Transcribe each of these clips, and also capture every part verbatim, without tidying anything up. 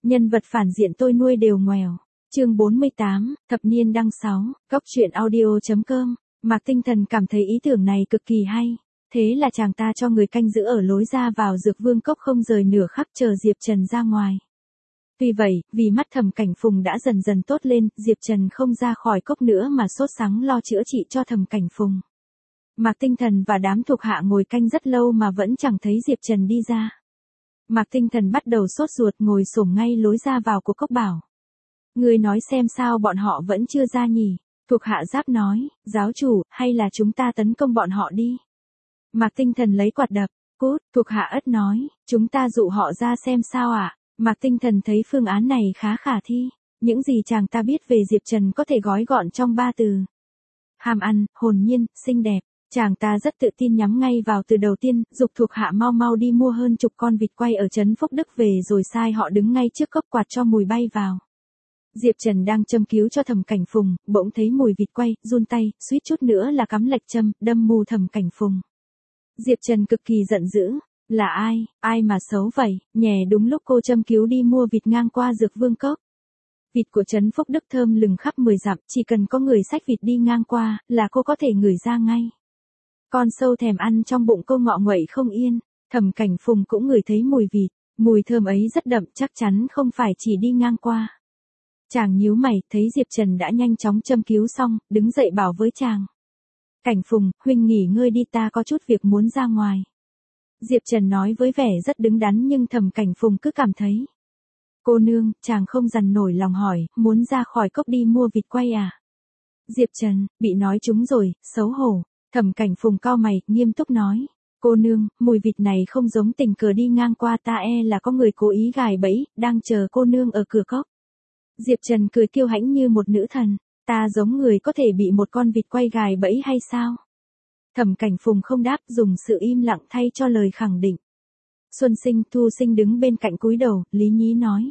Nhân vật phản diện tôi nuôi đều ngoèo. Chương bốn mươi tám, thập niên đăng sáu, góc truyện audio.com. Mạc Tinh Thần cảm thấy ý tưởng này cực kỳ hay. Thế là chàng ta cho người canh giữ ở lối ra vào Dược Vương Cốc không rời nửa khắc chờ Diệp Trần ra ngoài. Tuy vậy, vì mắt Thẩm Cảnh Phùng đã dần dần tốt lên, Diệp Trần không ra khỏi cốc nữa mà sốt sắng lo chữa trị cho Thẩm Cảnh Phùng. Mạc Tinh Thần và đám thuộc hạ ngồi canh rất lâu mà vẫn chẳng thấy Diệp Trần đi ra. Mạc Tinh Thần bắt đầu sốt ruột ngồi xổm ngay lối ra vào của cốc bảo. Người nói xem sao bọn họ vẫn chưa ra nhỉ? Thuộc hạ Giáp nói, giáo chủ, hay là chúng ta tấn công bọn họ đi? Mạc Tinh Thần lấy quạt đập, cút, thuộc hạ Ất nói, chúng ta dụ họ ra xem sao ạ. À? Mạc Tinh Thần thấy phương án này khá khả thi, những gì chàng ta biết về Diệp Trần có thể gói gọn trong ba từ. Ham ăn, hồn nhiên, xinh đẹp. Chàng ta rất tự tin nhắm ngay vào từ đầu tiên, dục thuộc hạ mau mau đi mua hơn chục con vịt quay ở trấn Phúc Đức về rồi sai họ đứng ngay trước cốc quạt cho mùi bay vào. Diệp Trần đang châm cứu cho Thẩm Cảnh Phùng, bỗng thấy mùi vịt quay, run tay, suýt chút nữa là cắm lệch châm, đâm mù Thẩm Cảnh Phùng. Diệp Trần cực kỳ giận dữ, là ai, ai mà xấu vậy, nhè đúng lúc cô châm cứu đi mua vịt ngang qua Dược Vương Cốc. Vịt của trấn Phúc Đức thơm lừng khắp mười dặm, chỉ cần có người xách vịt đi ngang qua, là cô có thể ngửi ra ngay. Con sâu thèm ăn trong bụng cô ngọ nguậy không yên, Thẩm Cảnh Phùng cũng ngửi thấy mùi vịt, mùi thơm ấy rất đậm, chắc chắn không phải chỉ đi ngang qua. Chàng nhíu mày, thấy Diệp Trần đã nhanh chóng châm cứu xong, đứng dậy bảo với chàng. Cảnh Phùng, huynh nghỉ ngơi đi, ta có chút việc muốn ra ngoài. Diệp Trần nói với vẻ rất đứng đắn nhưng Thẩm Cảnh Phùng cứ cảm thấy. Cô nương, chàng không dằn nổi lòng hỏi, muốn ra khỏi cốc đi mua vịt quay à? Diệp Trần, bị nói trúng rồi, xấu hổ. Thẩm Cảnh Phùng cau mày, nghiêm túc nói. Cô nương, mùi vịt này không giống tình cờ đi ngang qua, ta e là có người cố ý gài bẫy, đang chờ cô nương ở cửa cốc. Diệp Trần cười kiêu hãnh như một nữ thần. Ta giống người có thể bị một con vịt quay gài bẫy hay sao? Thẩm Cảnh Phùng không đáp, dùng sự im lặng thay cho lời khẳng định. Xuân Sinh, Thu Sinh đứng bên cạnh cúi đầu, lý nhí nói.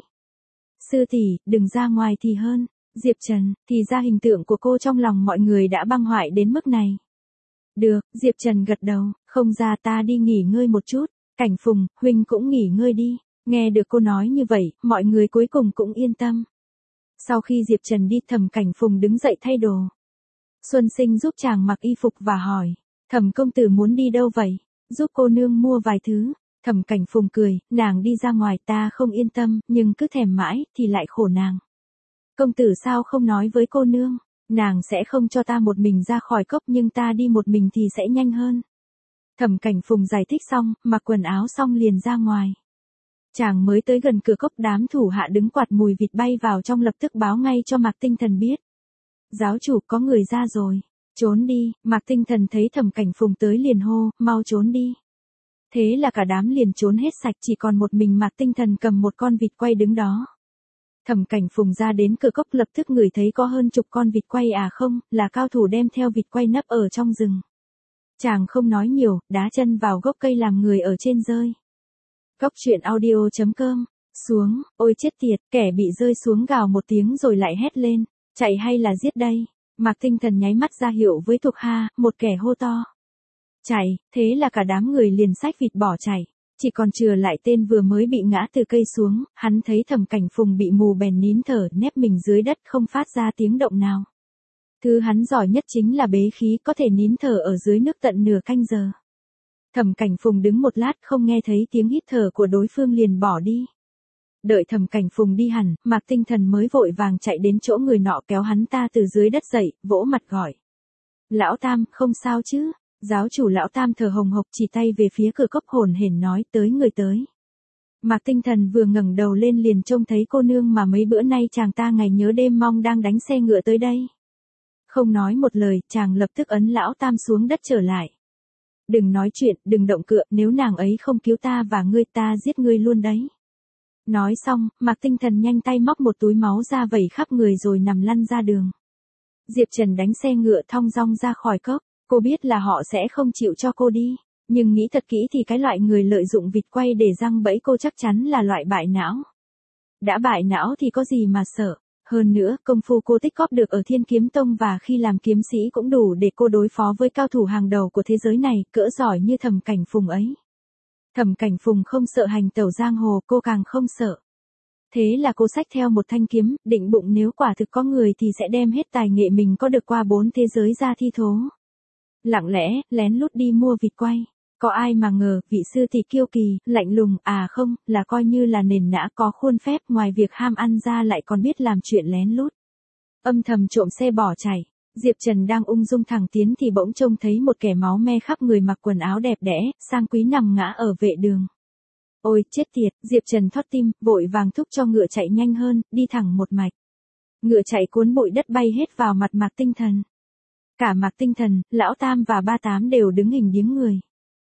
Sư tỷ, đừng ra ngoài thì hơn. Diệp Trần, thì ra hình tượng của cô trong lòng mọi người đã băng hoại đến mức này. Được, Diệp Trần gật đầu, không ra ta đi nghỉ ngơi một chút. Cảnh Phùng, huynh cũng nghỉ ngơi đi. Nghe được cô nói như vậy, mọi người cuối cùng cũng yên tâm. Sau khi Diệp Trần đi, Thẩm Cảnh Phùng đứng dậy thay đồ. Xuân Sinh giúp chàng mặc y phục và hỏi, Thẩm công tử muốn đi đâu vậy? Giúp cô nương mua vài thứ. Thẩm Cảnh Phùng cười, nàng đi ra ngoài ta không yên tâm, nhưng cứ thèm mãi, thì lại khổ nàng. Công tử sao không nói với cô nương? Nàng sẽ không cho ta một mình ra khỏi cốc nhưng ta đi một mình thì sẽ nhanh hơn. Thẩm Cảnh Phùng giải thích xong, mặc quần áo xong liền ra ngoài. Chàng mới tới gần cửa cốc, đám thủ hạ đứng quạt mùi vịt bay vào trong lập tức báo ngay cho Mạc Tinh Thần biết. Giáo chủ, có người ra rồi. Trốn đi. Mạc Tinh Thần thấy Thẩm Cảnh Phùng tới liền hô, mau trốn đi. Thế là cả đám liền trốn hết sạch, chỉ còn một mình Mạc Tinh Thần cầm một con vịt quay đứng đó. Thẩm Cảnh Phùng ra đến cửa cốc lập tức ngửi thấy có hơn chục con vịt quay, à không, là cao thủ đem theo vịt quay nấp ở trong rừng. Chàng không nói nhiều, đá chân vào gốc cây làm người ở trên rơi. Góc truyện audio.com, xuống, ôi chết tiệt, kẻ bị rơi xuống gào một tiếng rồi lại hét lên, chạy hay là giết đây? Mạc Tinh Thần nháy mắt ra hiệu với thuộc hạ, một kẻ hô to. Chạy, thế là cả đám người liền xách vịt bỏ chạy. Chỉ còn chừa lại tên vừa mới bị ngã từ cây xuống, hắn thấy Thẩm Cảnh Phùng bị mù bèn nín thở, nép mình dưới đất không phát ra tiếng động nào. Thứ hắn giỏi nhất chính là bế khí, có thể nín thở ở dưới nước tận nửa canh giờ. Thẩm Cảnh Phùng đứng một lát không nghe thấy tiếng hít thở của đối phương liền bỏ đi. Đợi Thẩm Cảnh Phùng đi hẳn, Mạc Tinh Thần mới vội vàng chạy đến chỗ người nọ kéo hắn ta từ dưới đất dậy, vỗ mặt gọi. Lão Tam, không sao chứ? Giáo chủ Lão Tam thở hồng hộc chỉ tay về phía cửa cốc hồn hển nói, tới người tới. Mạc Tinh Thần vừa ngẩng đầu lên liền trông thấy cô nương mà mấy bữa nay chàng ta ngày nhớ đêm mong đang đánh xe ngựa tới đây. Không nói một lời, chàng lập tức ấn Lão Tam xuống đất trở lại. Đừng nói chuyện, đừng động cựa, nếu nàng ấy không cứu ta và ngươi ta giết ngươi luôn đấy. Nói xong, Mạc Tinh Thần nhanh tay móc một túi máu ra vẩy khắp người rồi nằm lăn ra đường. Diệp Trần đánh xe ngựa thong dong ra khỏi cốc. Cô biết là họ sẽ không chịu cho cô đi, nhưng nghĩ thật kỹ thì cái loại người lợi dụng vịt quay để giăng bẫy cô chắc chắn là loại bại não. Đã bại não thì có gì mà sợ, hơn nữa công phu cô tích góp được ở Thiên Kiếm Tông và khi làm kiếm sĩ cũng đủ để cô đối phó với cao thủ hàng đầu của thế giới này, cỡ giỏi như Thẩm Cảnh Phùng ấy. Thẩm Cảnh Phùng không sợ hành tẩu giang hồ, cô càng không sợ. Thế là cô xách theo một thanh kiếm, định bụng nếu quả thực có người thì sẽ đem hết tài nghệ mình có được qua bốn thế giới ra thi thố. Lặng lẽ, lén lút đi mua vịt quay. Có ai mà ngờ, vị sư thì kiêu kỳ, lạnh lùng, à không, là coi như là nền nã có khuôn phép, ngoài việc ham ăn ra lại còn biết làm chuyện lén lút. Âm thầm trộm xe bỏ chạy. Diệp Trần đang ung dung thẳng tiến thì bỗng trông thấy một kẻ máu me khắp người mặc quần áo đẹp đẽ, sang quý nằm ngã ở vệ đường. Ôi, chết tiệt, Diệp Trần thót tim, vội vàng thúc cho ngựa chạy nhanh hơn, đi thẳng một mạch. Ngựa chạy cuốn bụi đất bay hết vào mặt Mạc Tinh Thần. Cả Mạc Tinh Thần, Lão Tam và Ba Tám đều đứng hình điếng người.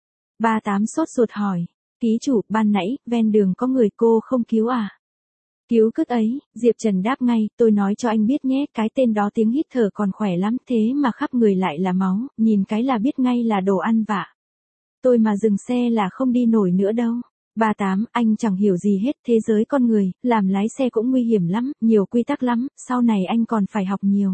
Ba Tám sốt ruột hỏi, ký chủ, ban nãy, ven đường có người cô không cứu à? Cứu cứt ấy, Diệp Trần đáp ngay, tôi nói cho anh biết nhé, cái tên đó tiếng hít thở còn khỏe lắm, thế mà khắp người lại là máu, nhìn cái là biết ngay là đồ ăn vạ. Tôi mà dừng xe là không đi nổi nữa đâu. Ba Tám, anh chẳng hiểu gì hết, thế giới con người, làm lái xe cũng nguy hiểm lắm, nhiều quy tắc lắm, sau này anh còn phải học nhiều.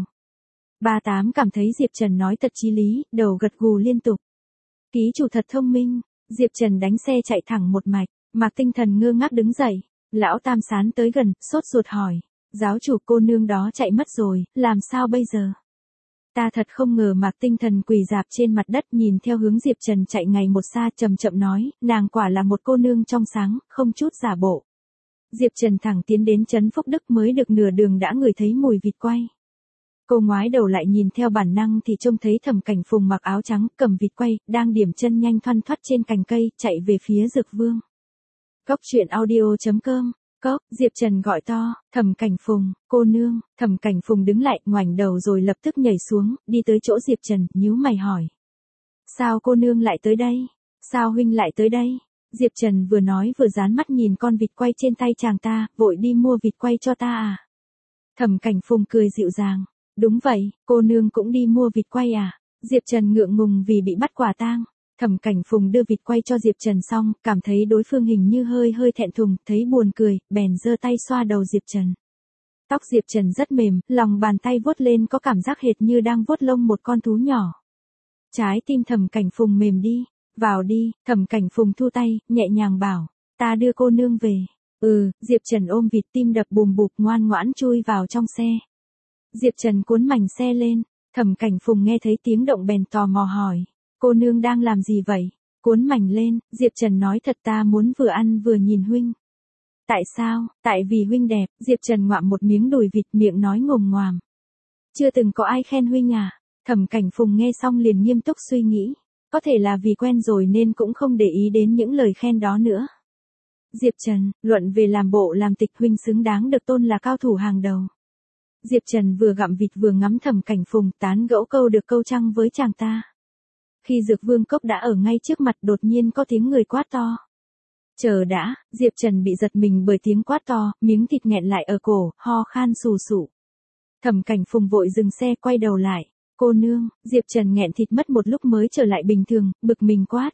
Ba Tám cảm thấy Diệp Trần nói thật chí lý, đầu gật gù liên tục. Ký chủ thật thông minh. Diệp Trần đánh xe chạy thẳng một mạch, Mạc Tinh Thần ngơ ngác đứng dậy. Lão Tam sán tới gần, sốt ruột hỏi, giáo chủ, cô nương đó chạy mất rồi, làm sao bây giờ? Ta thật không ngờ. Mạc Tinh Thần quỳ rạp trên mặt đất nhìn theo hướng Diệp Trần chạy ngày một xa, chậm chậm nói, nàng quả là một cô nương trong sáng, không chút giả bộ. Diệp Trần thẳng tiến đến trấn Phúc Đức, mới được nửa đường đã ngửi thấy mùi vịt quay. Cô ngoái đầu lại nhìn theo bản năng thì trông thấy Thẩm Cảnh Phùng mặc áo trắng, cầm vịt quay, đang điểm chân nhanh thoăn thoắt trên cành cây, chạy về phía Dược Vương. Cốc truyện audio chấm com. Cốc, Diệp Trần gọi to, Thẩm Cảnh Phùng, cô nương. Thẩm Cảnh Phùng đứng lại, ngoảnh đầu rồi lập tức nhảy xuống, đi tới chỗ Diệp Trần, nhíu mày hỏi. Sao cô nương lại tới đây? Sao huynh lại tới đây? Diệp Trần vừa nói vừa dán mắt nhìn con vịt quay trên tay chàng ta, vội đi mua vịt quay cho ta à? Thẩm Cảnh Phùng cười dịu dàng. Đúng vậy, cô nương cũng đi mua vịt quay à? Diệp Trần ngượng ngùng vì bị bắt quả tang. Thẩm Cảnh Phùng đưa vịt quay cho Diệp Trần xong, cảm thấy đối phương hình như hơi hơi thẹn thùng, thấy buồn cười, bèn giơ tay xoa đầu Diệp Trần. Tóc Diệp Trần rất mềm, lòng bàn tay vuốt lên có cảm giác hệt như đang vuốt lông một con thú nhỏ. Trái tim Thẩm Cảnh Phùng mềm đi. Vào đi. Thẩm Cảnh Phùng thu tay, nhẹ nhàng bảo, ta đưa cô nương về. Ừ, Diệp Trần ôm vịt, tim đập bùm bụp, ngoan ngoãn chui vào trong xe. Diệp Trần cuốn mảnh xe lên. Thẩm Cảnh Phùng nghe thấy tiếng động bèn tò mò hỏi, cô nương đang làm gì vậy? Cuốn mảnh lên, Diệp Trần nói thật, ta muốn vừa ăn vừa nhìn huynh. Tại sao? Tại vì huynh đẹp. Diệp Trần ngoạm một miếng đùi vịt, miệng nói ngồm ngoàm. Chưa từng có ai khen huynh à? Thẩm Cảnh Phùng nghe xong liền nghiêm túc suy nghĩ. Có thể là vì quen rồi nên cũng không để ý đến những lời khen đó nữa. Diệp Trần, luận về làm bộ làm tịch, huynh xứng đáng được tôn là cao thủ hàng đầu. Diệp Trần vừa gặm vịt vừa ngắm Thẩm Cảnh Phùng, tán gẫu câu được câu trăng với chàng ta. Khi Dược Vương Cốc đã ở ngay trước mặt, đột nhiên có tiếng người quát to. Chờ đã. Diệp Trần bị giật mình bởi tiếng quát to, miếng thịt nghẹn lại ở cổ, ho khan sù sụ. Thẩm Cảnh Phùng vội dừng xe, quay đầu lại. Cô nương. Diệp Trần nghẹn thịt mất một lúc mới trở lại bình thường, bực mình quát.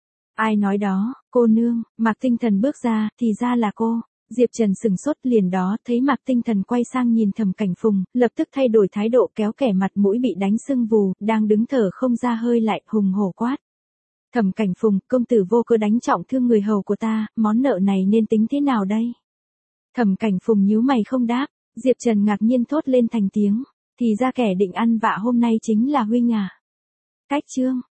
Ai nói đó? Cô nương. Mạc Tinh Thần bước ra, thì ra là cô. Diệp Trần sừng sốt, liền đó thấy Mạc Tinh Thần quay sang nhìn Thẩm Cảnh Phùng, lập tức thay đổi thái độ, kéo kẻ mặt mũi bị đánh sưng vù, đang đứng thở không ra hơi lại, hùng hổ quát. Thẩm Cảnh Phùng, công tử vô cớ đánh trọng thương người hầu của ta, món nợ này nên tính thế nào đây? Thẩm Cảnh Phùng nhíu mày không đáp. Diệp Trần ngạc nhiên thốt lên thành tiếng, thì ra kẻ định ăn vạ hôm nay chính là huynh à? Cách chương.